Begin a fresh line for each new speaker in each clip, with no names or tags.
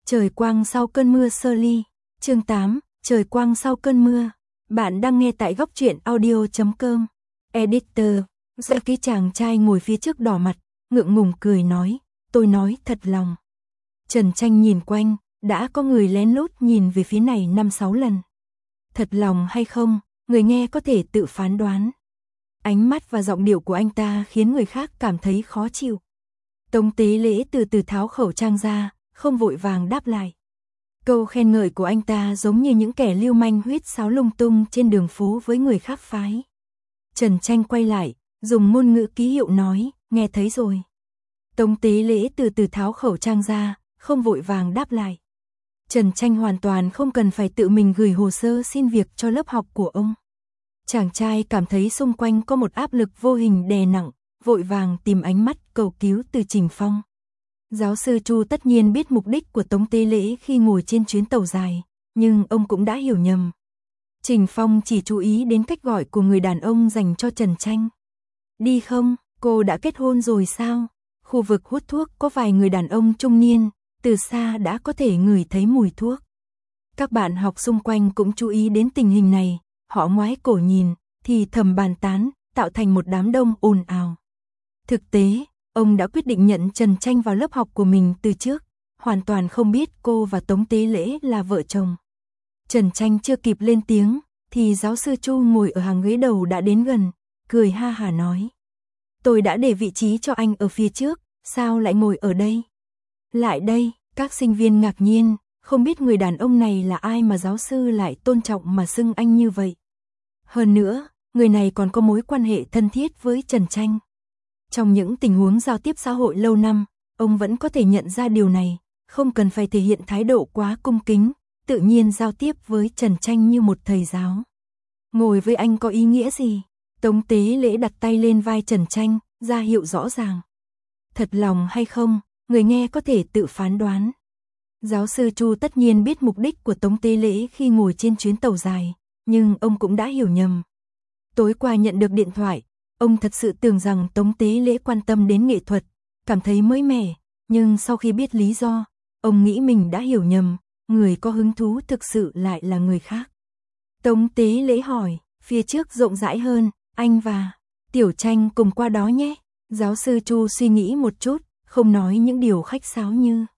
Trời quang sau cơn mưa Shirley. Chương 8, trời quang sau cơn mưa. Bạn đang nghe tại góc truyện audio.com. Editor. Cái chàng trai ngồi phía trước đỏ mặt, ngượng ngùng cười nói, tôi nói thật lòng. Trần Tranh nhìn quanh, đã có người lén lút nhìn về phía này 5-6 lần. Thật lòng hay không, người nghe có thể tự phán đoán. Ánh mắt và giọng điệu của anh ta khiến người khác cảm thấy khó chịu. Tống Tế Lễ từ từ tháo khẩu trang ra, không vội vàng đáp lại. Câu khen ngợi của anh ta giống như những kẻ lưu manh huýt sáo lung tung trên đường phố với người khác phái. Trần Tranh quay lại, dùng ngôn ngữ ký hiệu nói, nghe thấy rồi. Tống Tế Lễ từ từ tháo khẩu trang ra, không vội vàng đáp lại. Trần Tranh hoàn toàn không cần phải tự mình gửi hồ sơ xin việc cho lớp học của ông. Chàng trai cảm thấy xung quanh có một áp lực vô hình đè nặng, vội vàng tìm ánh mắt cầu cứu từ Trình Phong. Giáo sư Chu tất nhiên biết mục đích của Tống Tế Lễ khi ngồi trên chuyến tàu dài, nhưng ông cũng đã hiểu nhầm. Trình Phong chỉ chú ý đến cách gọi của người đàn ông dành cho Trần Tranh. Đi không, cô đã kết hôn rồi sao? Khu vực hút thuốc có vài người đàn ông trung niên, từ xa đã có thể ngửi thấy mùi thuốc. Các bạn học xung quanh cũng chú ý đến tình hình này, họ ngoái cổ nhìn, thì thầm bàn tán, tạo thành một đám đông ồn ào. Thực tế, ông đã quyết định nhận Trần Tranh vào lớp học của mình từ trước, hoàn toàn không biết cô và Tống Tế Lễ là vợ chồng. Trần Tranh chưa kịp lên tiếng, thì giáo sư Chu ngồi ở hàng ghế đầu đã đến gần, cười ha hả nói. Tôi đã để vị trí cho anh ở phía trước, sao lại ngồi ở đây? Lại đây, các sinh viên ngạc nhiên, không biết người đàn ông này là ai mà giáo sư lại tôn trọng mà xưng anh như vậy. Hơn nữa, người này còn có mối quan hệ thân thiết với Trần Tranh. Trong những tình huống giao tiếp xã hội lâu năm, ông vẫn có thể nhận ra điều này, không cần phải thể hiện thái độ quá cung kính, tự nhiên giao tiếp với Trần Tranh như một thầy giáo. Ngồi với anh có ý nghĩa gì? Tống Tế Lễ đặt tay lên vai Trần Tranh, ra hiệu rõ ràng. Thật lòng hay không, người nghe có thể tự phán đoán. Giáo sư Chu tất nhiên biết mục đích của Tống Tế Lễ khi ngồi trên chuyến tàu dài, nhưng ông cũng đã hiểu nhầm. Tối qua nhận được điện thoại, ông thật sự tưởng rằng Tống Tế Lễ quan tâm đến nghệ thuật, cảm thấy mới mẻ, nhưng sau khi biết lý do, ông nghĩ mình đã hiểu nhầm, người có hứng thú thực sự lại là người khác. Tống Tế Lễ hỏi, phía trước rộng rãi hơn, anh và Tiểu Tranh cùng qua đó nhé. Giáo sư Chu suy nghĩ một chút, không nói những điều khách sáo như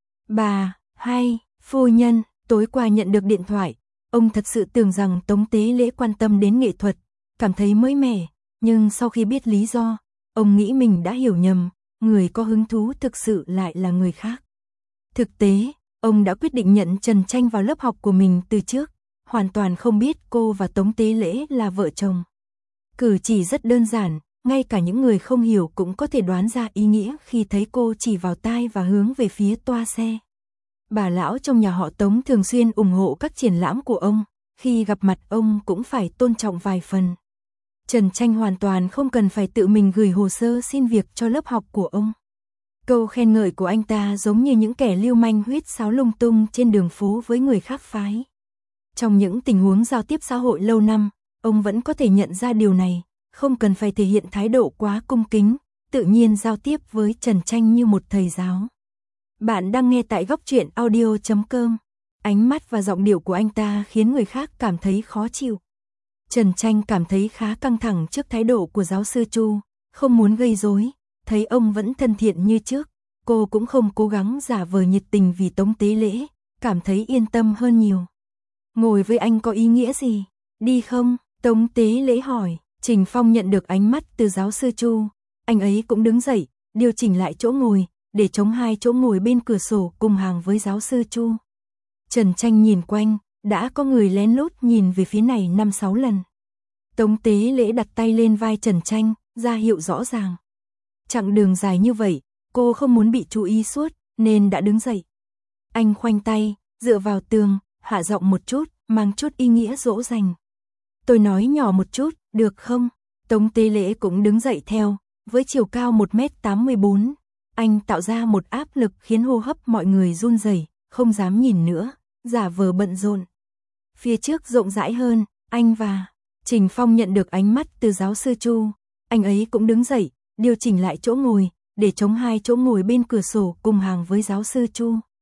bà, hay, phu nhân, tối qua nhận được điện thoại, ông thật sự tưởng rằng Tống Tế Lễ quan tâm đến nghệ thuật, cảm thấy mới mẻ, nhưng sau khi biết lý do, ông nghĩ mình đã hiểu nhầm, người có hứng thú thực sự lại là người khác. Thực tế, ông đã quyết định nhận Trần Tranh vào lớp học của mình từ trước, hoàn toàn không biết cô và Tống Tế Lễ là vợ chồng. Cử chỉ rất đơn giản, ngay cả những người không hiểu cũng có thể đoán ra ý nghĩa khi thấy cô chỉ vào tai và hướng về phía toa xe. Bà lão trong nhà họ Tống thường xuyên ủng hộ các triển lãm của ông, khi gặp mặt ông cũng phải tôn trọng vài phần. Trần Tranh hoàn toàn không cần phải tự mình gửi hồ sơ xin việc cho lớp học của ông. Câu khen ngợi của anh ta giống như những kẻ lưu manh huýt sáo lung tung trên đường phố với người khác phái. Trong những tình huống giao tiếp xã hội lâu năm, ông vẫn có thể nhận ra điều này, không cần phải thể hiện thái độ quá cung kính, tự nhiên giao tiếp với Trần Tranh như một thầy giáo. Bạn đang nghe tại góc truyện audio.com. Ánh mắt và giọng điệu của anh ta khiến người khác cảm thấy khó chịu. Trần Tranh cảm thấy khá căng thẳng trước thái độ của giáo sư Chu, không muốn gây rối, thấy ông vẫn thân thiện như trước, cô cũng không cố gắng giả vờ nhiệt tình vì Tống Tế Lễ, cảm thấy yên tâm hơn nhiều. Ngồi với anh có ý nghĩa gì? Đi không? Tống Tế Lễ hỏi. Trình Phong nhận được ánh mắt từ giáo sư Chu, anh ấy cũng đứng dậy, điều chỉnh lại chỗ ngồi, để trống hai chỗ ngồi bên cửa sổ cùng hàng với giáo sư Chu. Trần Tranh nhìn quanh, đã có người lén lút nhìn về phía này 5-6 lần. Tống Tế Lễ đặt tay lên vai Trần Tranh, ra hiệu rõ ràng. Chặng đường dài như vậy, cô không muốn bị chú ý suốt, nên đã đứng dậy. Anh khoanh tay, dựa vào tường, hạ giọng một chút, mang chút ý nghĩa dỗ dành. Tôi nói nhỏ một chút, được không? Tống Tế Lễ cũng đứng dậy theo, với chiều cao 1m84. Anh tạo ra một áp lực khiến hô hấp mọi người run rẩy, không dám nhìn nữa, giả vờ bận rộn. Phía trước rộng rãi hơn, anh và Trình Phong nhận được ánh mắt từ giáo sư Chu. Anh ấy cũng đứng dậy, điều chỉnh lại chỗ ngồi, để trống hai chỗ ngồi bên cửa sổ cùng hàng với giáo sư Chu.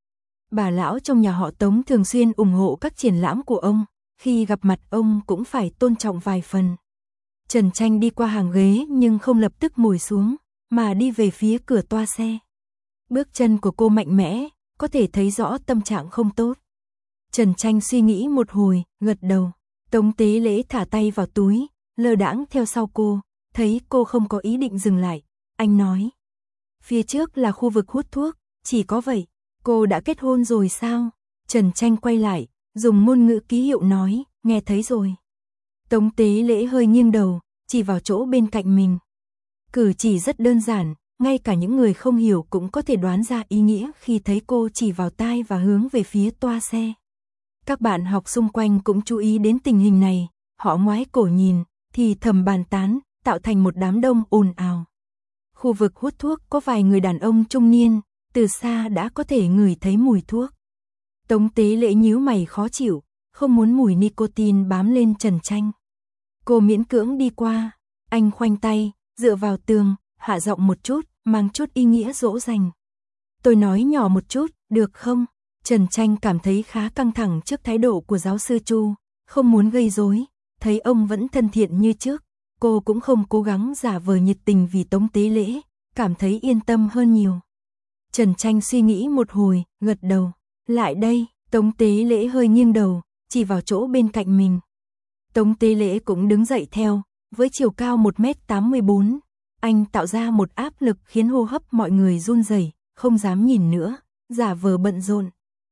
Bà lão trong nhà họ Tống thường xuyên ủng hộ các triển lãm của ông, khi gặp mặt ông cũng phải tôn trọng vài phần. Trần Tranh đi qua hàng ghế nhưng không lập tức ngồi xuống, mà đi về phía cửa toa xe. Bước chân của cô mạnh mẽ, có thể thấy rõ tâm trạng không tốt. Trần Tranh suy nghĩ một hồi, gật đầu. Tống Tế Lễ thả tay vào túi, lơ đãng theo sau cô, thấy cô không có ý định dừng lại. Anh nói, phía trước là khu vực hút thuốc, chỉ có vậy. Cô đã kết hôn rồi sao? Trần Tranh quay lại, dùng ngôn ngữ ký hiệu nói, nghe thấy rồi. Tống Tế Lễ hơi nghiêng đầu, chỉ vào chỗ bên cạnh mình. Cử chỉ rất đơn giản, ngay cả những người không hiểu cũng có thể đoán ra ý nghĩa khi thấy cô chỉ vào tai và hướng về phía toa xe. Các bạn học xung quanh cũng chú ý đến tình hình này, họ ngoái cổ nhìn, thì thầm bàn tán, tạo thành một đám đông ồn ào. Khu vực hút thuốc có vài người đàn ông trung niên, từ xa đã có thể ngửi thấy mùi thuốc. Tống Tế Lễ nhíu mày khó chịu, không muốn mùi nicotine bám lên Trần Tranh. Cô miễn cưỡng đi qua, anh khoanh tay, dựa vào tường, hạ giọng một chút, mang chút ý nghĩa dỗ dành. Tôi nói nhỏ một chút, được không? Trần Tranh cảm thấy khá căng thẳng trước thái độ của giáo sư Chu, không muốn gây rối, thấy ông vẫn thân thiện như trước, cô cũng không cố gắng giả vờ nhiệt tình vì Tống Tế Lễ, cảm thấy yên tâm hơn nhiều. Trần Tranh suy nghĩ một hồi, gật đầu. Lại đây, Tống Tế Lễ hơi nghiêng đầu, chỉ vào chỗ bên cạnh mình. Tống Tế Lễ cũng đứng dậy theo, với chiều cao 1m84, anh tạo ra một áp lực khiến hô hấp mọi người run rẩy, không dám nhìn nữa, giả vờ bận rộn.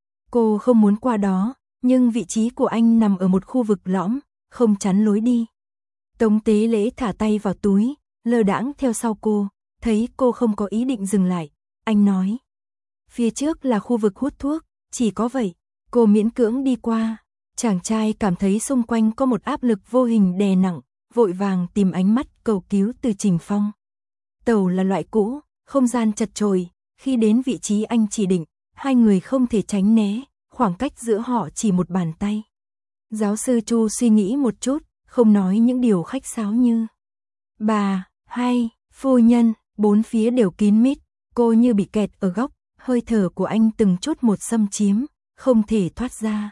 Cô không muốn qua đó, nhưng vị trí của anh nằm ở một khu vực lõm, không chắn lối đi. Tống Tế Lễ thả tay vào túi, lơ đãng theo sau cô, thấy cô không có ý định dừng lại, anh nói. Phía trước là khu vực hút thuốc, chỉ có vậy. Cô miễn cưỡng đi qua, chàng trai cảm thấy xung quanh có một áp lực vô hình đè nặng, vội vàng tìm ánh mắt cầu cứu từ Trình Phong. Tàu là loại cũ, không gian chật chội, khi đến vị trí anh chỉ định, hai người không thể tránh né, khoảng cách giữa họ chỉ một bàn tay. Giáo sư Chu suy nghĩ một chút, không nói những điều khách sáo như bà, hay, phu nhân, bốn phía đều kín mít, cô như bị kẹt ở góc, hơi thở của anh từng chút một xâm chiếm, không thể thoát ra.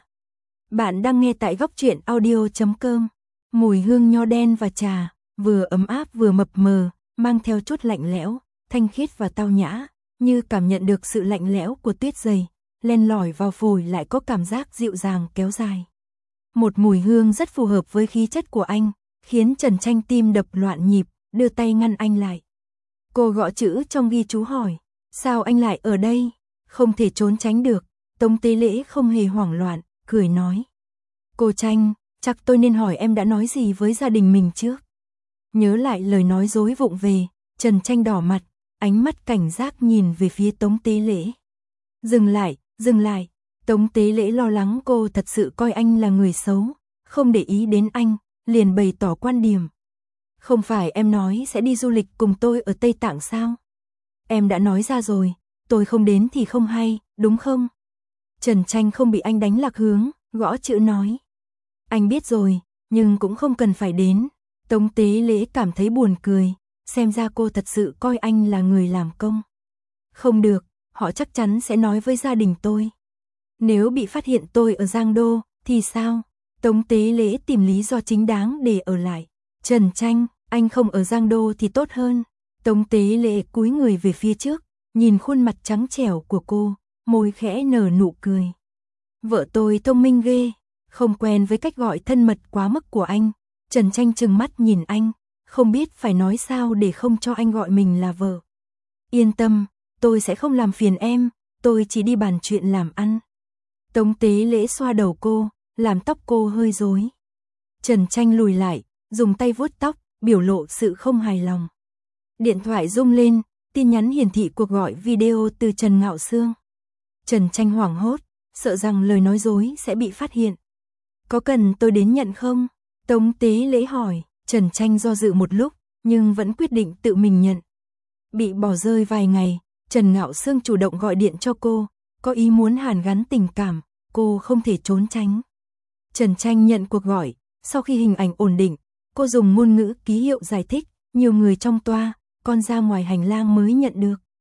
Bạn đang nghe tại góc truyện audio.com. Mùi hương nho đen và trà, vừa ấm áp vừa mập mờ, mang theo chút lạnh lẽo, thanh khiết và tao nhã, như cảm nhận được sự lạnh lẽo của tuyết dày, len lỏi vào phổi lại có cảm giác dịu dàng kéo dài. Một mùi hương rất phù hợp với khí chất của anh, khiến Trần Tranh tim đập loạn nhịp, đưa tay ngăn anh lại. Cô gõ chữ trong ghi chú hỏi, sao anh lại ở đây? Không thể trốn tránh được. Tống Tế Lễ không hề hoảng loạn, cười nói. Cô Tranh, chắc tôi nên hỏi em đã nói gì với gia đình mình trước. Nhớ lại lời nói dối vụng về, Trần Tranh đỏ mặt, ánh mắt cảnh giác nhìn về phía Tống Tế Lễ. Dừng lại, dừng lại. Tống Tế Lễ lo lắng cô thật sự coi anh là người xấu, không để ý đến anh, liền bày tỏ quan điểm. Không phải em nói sẽ đi du lịch cùng tôi ở Tây Tạng sao? Em đã nói ra rồi, tôi không đến thì không hay, đúng không? Trần Tranh không bị anh đánh lạc hướng, gõ chữ nói. Anh biết rồi, nhưng cũng không cần phải đến. Tống Tế Lễ cảm thấy buồn cười, xem ra cô thật sự coi anh là người làm công. Không được, họ chắc chắn sẽ nói với gia đình tôi. Nếu bị phát hiện tôi ở Giang Đô, thì sao? Tống Tế Lễ tìm lý do chính đáng để ở lại. Trần Tranh, anh không ở Giang Đô thì tốt hơn. Tống Tế Lễ cúi người về phía trước, nhìn khuôn mặt trắng trẻo của cô, môi khẽ nở nụ cười. Vợ tôi thông minh ghê, không quen với cách gọi thân mật quá mức của anh. Trần Tranh trừng mắt nhìn anh, không biết phải nói sao để không cho anh gọi mình là vợ. Yên tâm, tôi sẽ không làm phiền em, tôi chỉ đi bàn chuyện làm ăn. Tống Tế Lễ xoa đầu cô, làm tóc cô hơi rối. Trần Tranh lùi lại, dùng tay vuốt tóc, biểu lộ sự không hài lòng. Điện thoại rung lên, tin nhắn hiển thị cuộc gọi video từ Trần Ngạo Sương. Trần Tranh hoảng hốt, sợ rằng lời nói dối sẽ bị phát hiện. Có cần tôi đến nhận không? Tống Tế Lễ hỏi. Trần Tranh do dự một lúc, nhưng vẫn quyết định tự mình nhận. Bị bỏ rơi vài ngày, Trần Ngạo Sương chủ động gọi điện cho cô, có ý muốn hàn gắn tình cảm, cô không thể trốn tránh. Trần Tranh nhận cuộc gọi, sau khi hình ảnh ổn định, cô dùng ngôn ngữ ký hiệu giải thích, nhiều người trong toa, con ra ngoài hành lang mới nhận được.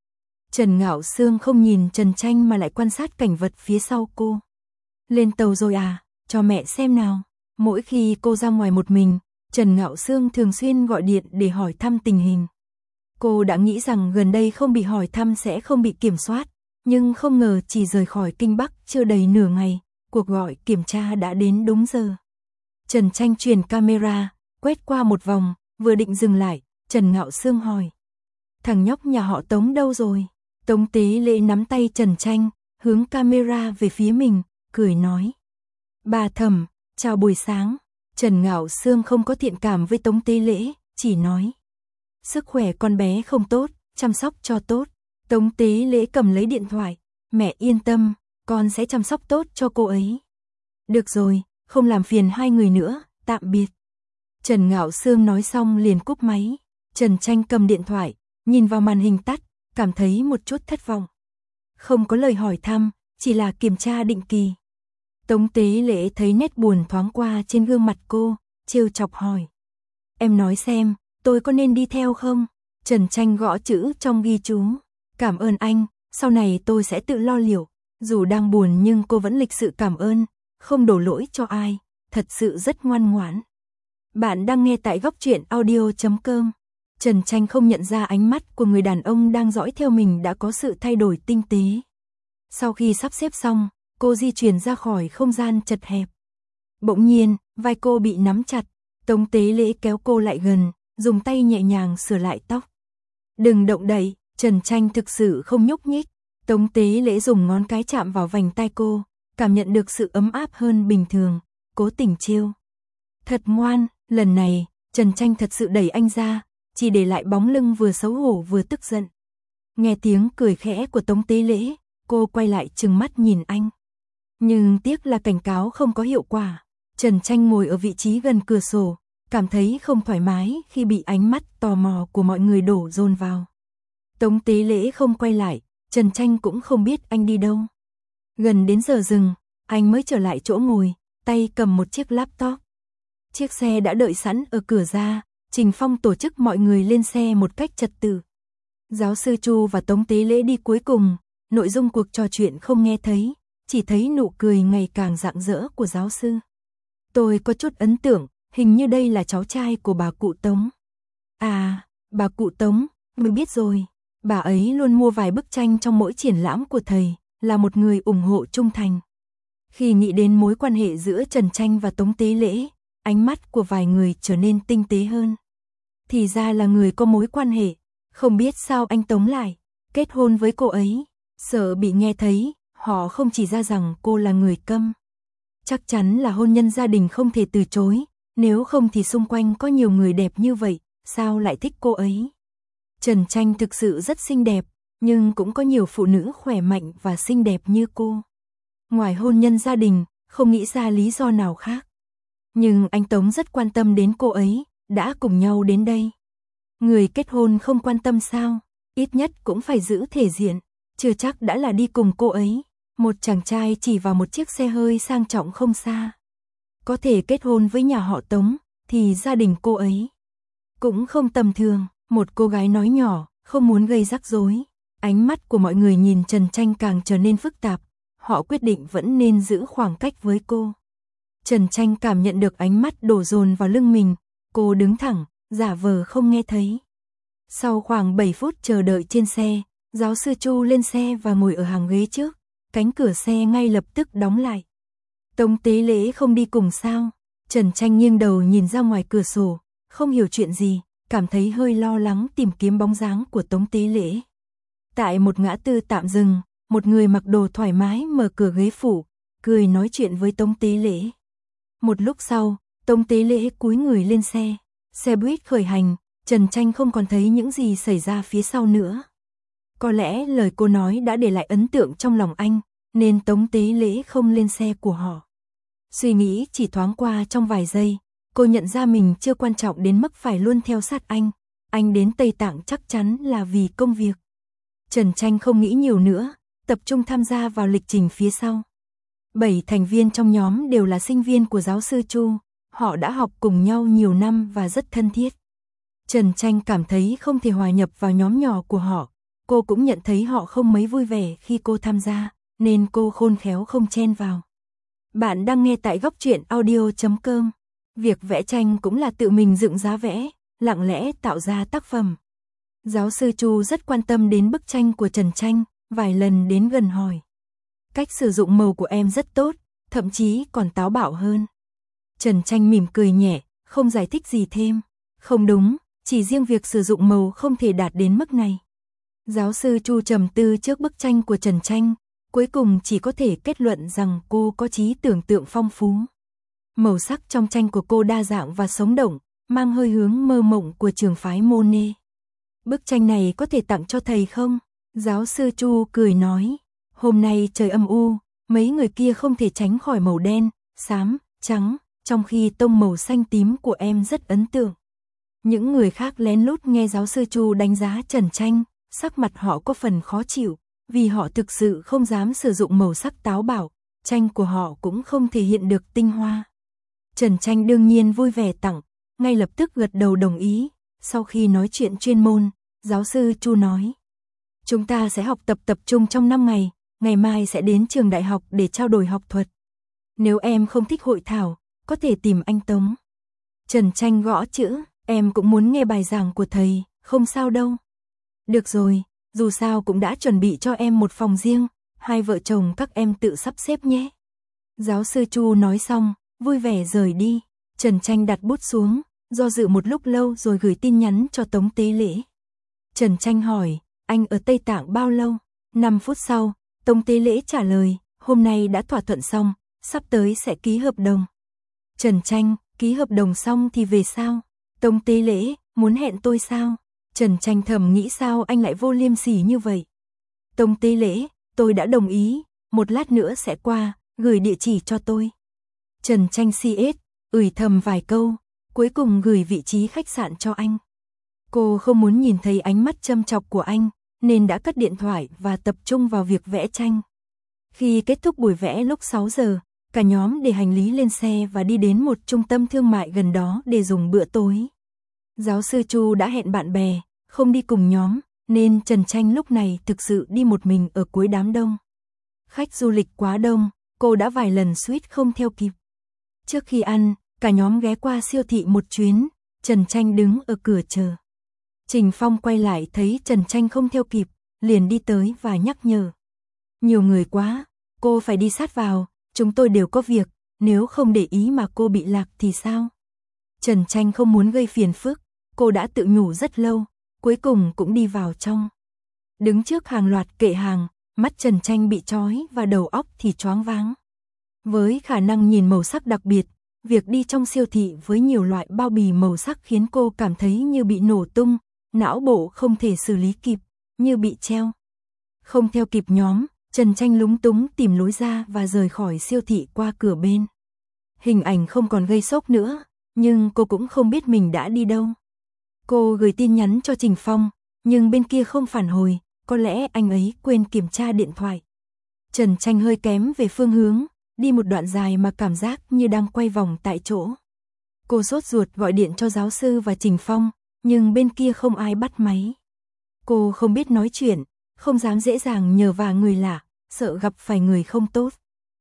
Trần Ngạo Sương không nhìn Trần Tranh mà lại quan sát cảnh vật phía sau cô. Lên tàu rồi à, cho mẹ xem nào. Mỗi khi cô ra ngoài một mình, Trần Ngạo Sương thường xuyên gọi điện để hỏi thăm tình hình. Cô đã nghĩ rằng gần đây không bị hỏi thăm sẽ không bị kiểm soát, nhưng không ngờ chỉ rời khỏi Kinh Bắc chưa đầy nửa ngày, cuộc gọi kiểm tra đã đến đúng giờ. Trần Tranh chuyển camera, quét qua một vòng, vừa định dừng lại, Trần Ngạo Sương hỏi. Thằng nhóc nhà họ Tống đâu rồi? Tống Tế Lễ nắm tay Trần Tranh, hướng camera về phía mình, cười nói. Bà Thẩm, chào buổi sáng. Trần Ngạo Sương không có thiện cảm với Tống Tế Lễ, chỉ nói. Sức khỏe con bé không tốt, chăm sóc cho tốt. Tống Tế Lễ cầm lấy điện thoại. Mẹ yên tâm, con sẽ chăm sóc tốt cho cô ấy. Được rồi, không làm phiền hai người nữa, tạm biệt. Trần Ngạo Sương nói xong liền cúp máy. Trần Tranh cầm điện thoại, nhìn vào màn hình tắt, cảm thấy một chút thất vọng. Không có lời hỏi thăm, chỉ là kiểm tra định kỳ. Tống Tế Lễ thấy nét buồn thoáng qua trên gương mặt cô, trêu chọc hỏi. Em nói xem, tôi có nên đi theo không? Trần Tranh gõ chữ trong ghi chú. Cảm ơn anh, sau này tôi sẽ tự lo liệu. Dù đang buồn nhưng cô vẫn lịch sự cảm ơn, không đổ lỗi cho ai, thật sự rất ngoan ngoãn. Bạn đang nghe tại góc truyện audio.com. Trần Tranh không nhận ra ánh mắt của người đàn ông đang dõi theo mình đã có sự thay đổi tinh tế. Sau khi sắp xếp xong, cô di chuyển ra khỏi không gian chật hẹp. Bỗng nhiên, vai cô bị nắm chặt, Tống Tế Lễ kéo cô lại gần, dùng tay nhẹ nhàng sửa lại tóc. Đừng động đậy, Trần Tranh thực sự không nhúc nhích. Tống Tế Lễ dùng ngón cái chạm vào vành tai cô, cảm nhận được sự ấm áp hơn bình thường, cố tình trêu. Thật ngoan, lần này, Trần Tranh thật sự đẩy anh ra, chỉ để lại bóng lưng vừa xấu hổ vừa tức giận. Nghe tiếng cười khẽ của Tống Tế Lễ, cô quay lại trừng mắt nhìn anh. Nhưng tiếc là cảnh cáo không có hiệu quả. Trần Tranh ngồi ở vị trí gần cửa sổ, cảm thấy không thoải mái khi bị ánh mắt tò mò của mọi người đổ dồn vào. Tống Tế Lễ không quay lại, Trần Tranh cũng không biết anh đi đâu. Gần đến giờ dừng, anh mới trở lại chỗ ngồi, tay cầm một chiếc laptop. Chiếc xe đã đợi sẵn ở cửa ra, Trình Phong tổ chức mọi người lên xe một cách trật tự. Giáo sư Chu và Tống Tế Lễ đi cuối cùng, nội dung cuộc trò chuyện không nghe thấy, chỉ thấy nụ cười ngày càng rạng rỡ của giáo sư. Tôi có chút ấn tượng, hình như đây là cháu trai của bà cụ Tống. À, bà cụ Tống, mới biết rồi. Bà ấy luôn mua vài bức tranh trong mỗi triển lãm của thầy, là một người ủng hộ trung thành. Khi nghĩ đến mối quan hệ giữa Trần Tranh và Tống Tế Lễ, ánh mắt của vài người trở nên tinh tế hơn. Thì ra là người có mối quan hệ, không biết sao anh Tống lại kết hôn với cô ấy. Sợ bị nghe thấy, họ không chỉ ra rằng cô là người câm. Chắc chắn là hôn nhân gia đình không thể từ chối, nếu không thì xung quanh có nhiều người đẹp như vậy, sao lại thích cô ấy. Trần Tranh thực sự rất xinh đẹp, nhưng cũng có nhiều phụ nữ khỏe mạnh và xinh đẹp như cô. Ngoài hôn nhân gia đình, không nghĩ ra lý do nào khác. Nhưng anh Tống rất quan tâm đến cô ấy, đã cùng nhau đến đây. Người kết hôn không quan tâm sao, ít nhất cũng phải giữ thể diện, chưa chắc đã là đi cùng cô ấy. Một chàng trai chỉ vào một chiếc xe hơi sang trọng không xa. Có thể kết hôn với nhà họ Tống, thì gia đình cô ấy cũng không tầm thường. Một cô gái nói nhỏ, không muốn gây rắc rối. Ánh mắt của mọi người nhìn Trần Tranh càng trở nên phức tạp. Họ quyết định vẫn nên giữ khoảng cách với cô. Trần Tranh cảm nhận được ánh mắt đổ dồn vào lưng mình. Cô đứng thẳng, giả vờ không nghe thấy. Sau khoảng 7 phút chờ đợi trên xe, giáo sư Chu lên xe và ngồi ở hàng ghế trước. Cánh cửa xe ngay lập tức đóng lại. Tống Tế Lễ không đi cùng sao? Trần Tranh nghiêng đầu nhìn ra ngoài cửa sổ, không hiểu chuyện gì, cảm thấy hơi lo lắng tìm kiếm bóng dáng của Tống Tế Lễ. Tại một ngã tư tạm dừng, một người mặc đồ thoải mái mở cửa ghế phụ, cười nói chuyện với Tống Tế Lễ. Một lúc sau, Tống Tế Lễ cúi người lên xe. Xe buýt khởi hành, Trần Tranh không còn thấy những gì xảy ra phía sau nữa. Có lẽ lời cô nói đã để lại ấn tượng trong lòng anh, nên Tống Tế Lễ không lên xe của họ. Suy nghĩ chỉ thoáng qua trong vài giây, cô nhận ra mình chưa quan trọng đến mức phải luôn theo sát anh. Anh đến Tây Tạng chắc chắn là vì công việc. Trần Tranh không nghĩ nhiều nữa, tập trung tham gia vào lịch trình phía sau. 7 thành viên trong nhóm đều là sinh viên của giáo sư Chu, họ đã học cùng nhau nhiều năm và rất thân thiết. Trần Tranh cảm thấy không thể hòa nhập vào nhóm nhỏ của họ. cô cũng nhận thấy họ không mấy vui vẻ khi cô tham gia, nên cô khôn khéo không chen vào. Bạn đang nghe tại góc truyện audio.com. Việc vẽ tranh cũng là tự mình dựng giá vẽ, lặng lẽ tạo ra tác phẩm. Giáo sư Chu rất quan tâm đến bức tranh của Trần Tranh, vài lần đến gần hỏi. Cách sử dụng màu của em rất tốt, thậm chí còn táo bạo hơn. Trần Tranh mỉm cười nhẹ, không giải thích gì thêm. Không đúng, chỉ riêng việc sử dụng màu không thể đạt đến mức này. Giáo sư Chu trầm tư trước bức tranh của Trần Tranh, cuối cùng chỉ có thể kết luận rằng cô có trí tưởng tượng phong phú. Màu sắc trong tranh của cô đa dạng và sống động, mang hơi hướng mơ mộng của trường phái Monet. Bức tranh này có thể tặng cho thầy không? Giáo sư Chu cười nói, hôm nay trời âm u, mấy người kia không thể tránh khỏi màu đen, xám, trắng, trong khi tông màu xanh tím của em rất ấn tượng. Những người khác lén lút nghe giáo sư Chu đánh giá Trần Tranh, sắc mặt họ có phần khó chịu, vì họ thực sự không dám sử dụng màu sắc táo bạo, tranh của họ cũng không thể hiện được tinh hoa. Trần Tranh đương nhiên vui vẻ tặng, ngay lập tức gật đầu đồng ý. Sau khi nói chuyện chuyên môn, giáo sư Chu nói, chúng ta sẽ học tập trung trong 5 ngày, ngày mai sẽ đến trường đại học để trao đổi học thuật. Nếu em không thích hội thảo, có thể tìm anh Tống. Trần Tranh gõ chữ, em cũng muốn nghe bài giảng của thầy, không sao đâu. Được rồi, dù sao cũng đã chuẩn bị cho em một phòng riêng, hai vợ chồng các em tự sắp xếp nhé. Giáo sư Chu nói xong, vui vẻ rời đi. Trần Tranh đặt bút xuống, do dự một lúc lâu rồi gửi tin nhắn cho Tống Tế Lễ. Trần Tranh hỏi, anh ở Tây Tạng bao lâu? 5 phút sau, Tống Tế Lễ trả lời, hôm nay đã thỏa thuận xong, sắp tới sẽ ký hợp đồng. Trần Tranh, ký hợp đồng xong thì về sao? Tống Tế Lễ, muốn hẹn tôi sao? Trần Tranh thầm nghĩ sao anh lại vô liêm sỉ như vậy. Tống Tế Lễ, tôi đã đồng ý, một lát nữa sẽ qua, gửi địa chỉ cho tôi. Trần Tranh CS, thầm vài câu, cuối cùng gửi vị trí khách sạn cho anh. Cô không muốn nhìn thấy ánh mắt châm chọc của anh, nên đã cất điện thoại và tập trung vào việc vẽ tranh. Khi kết thúc buổi vẽ lúc 6 giờ, cả nhóm để hành lý lên xe và đi đến một trung tâm thương mại gần đó để dùng bữa tối. Giáo sư Chu đã hẹn bạn bè, không đi cùng nhóm, nên Trần Tranh lúc này thực sự đi một mình ở cuối đám đông. Khách du lịch quá đông, cô đã vài lần suýt không theo kịp. Trước khi ăn, cả nhóm ghé qua siêu thị một chuyến, Trần Tranh đứng ở cửa chờ. Trình Phong quay lại thấy Trần Tranh không theo kịp, liền đi tới và nhắc nhở. Nhiều người quá, cô phải đi sát vào, chúng tôi đều có việc, nếu không để ý mà cô bị lạc thì sao? Trần Tranh không muốn gây phiền phức, cô đã tự nhủ rất lâu, cuối cùng cũng đi vào trong. Đứng trước hàng loạt kệ hàng, mắt Trần Tranh bị chói và đầu óc thì choáng váng. Với khả năng nhìn màu sắc đặc biệt, việc đi trong siêu thị với nhiều loại bao bì màu sắc khiến cô cảm thấy như bị nổ tung, não bộ không thể xử lý kịp, như bị treo. Không theo kịp nhóm, Trần Tranh lúng túng tìm lối ra và rời khỏi siêu thị qua cửa bên. Hình ảnh không còn gây sốc nữa, nhưng cô cũng không biết mình đã đi đâu. Cô gửi tin nhắn cho Trình Phong, nhưng bên kia không phản hồi, có lẽ anh ấy quên kiểm tra điện thoại. Trần Tranh hơi kém về phương hướng, đi một đoạn dài mà cảm giác như đang quay vòng tại chỗ. Cô sốt ruột gọi điện cho giáo sư và Trình Phong, nhưng bên kia không ai bắt máy. Cô không biết nói chuyện, không dám dễ dàng nhờ vả người lạ, sợ gặp phải người không tốt.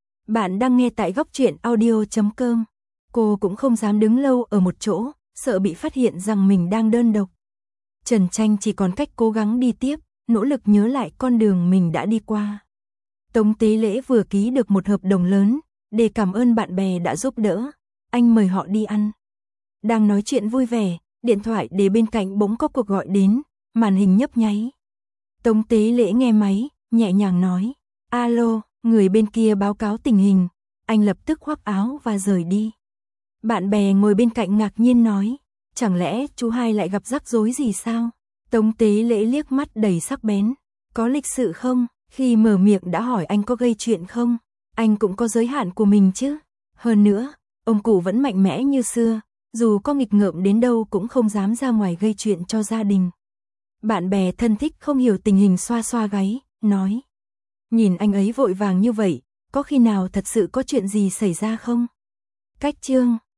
Bạn đang nghe tại góc truyện audio.com. Cô cũng không dám đứng lâu ở một chỗ, sợ bị phát hiện rằng mình đang đơn độc. Trần Tranh chỉ còn cách cố gắng đi tiếp, nỗ lực nhớ lại con đường mình đã đi qua. Tống Tế Lễ vừa ký được một hợp đồng lớn, để cảm ơn bạn bè đã giúp đỡ, anh mời họ đi ăn. Đang nói chuyện vui vẻ, điện thoại để bên cạnh bỗng có cuộc gọi đến, màn hình nhấp nháy. Tống Tế Lễ nghe máy, nhẹ nhàng nói, alo, người bên kia báo cáo tình hình, anh lập tức khoác áo và rời đi. Bạn bè ngồi bên cạnh ngạc nhiên nói, chẳng lẽ chú hai lại gặp rắc rối gì sao? Tống Tế Lễ liếc mắt đầy sắc bén, có lịch sự không? Khi mở miệng đã hỏi anh có gây chuyện không? Anh cũng có giới hạn của mình chứ. Hơn nữa, ông cụ vẫn mạnh mẽ như xưa, dù có nghịch ngợm đến đâu cũng không dám ra ngoài gây chuyện cho gia đình. Bạn bè thân thích không hiểu tình hình xoa xoa gáy, nói. Nhìn anh ấy vội vàng như vậy, có khi nào thật sự có chuyện gì xảy ra không? Cách chương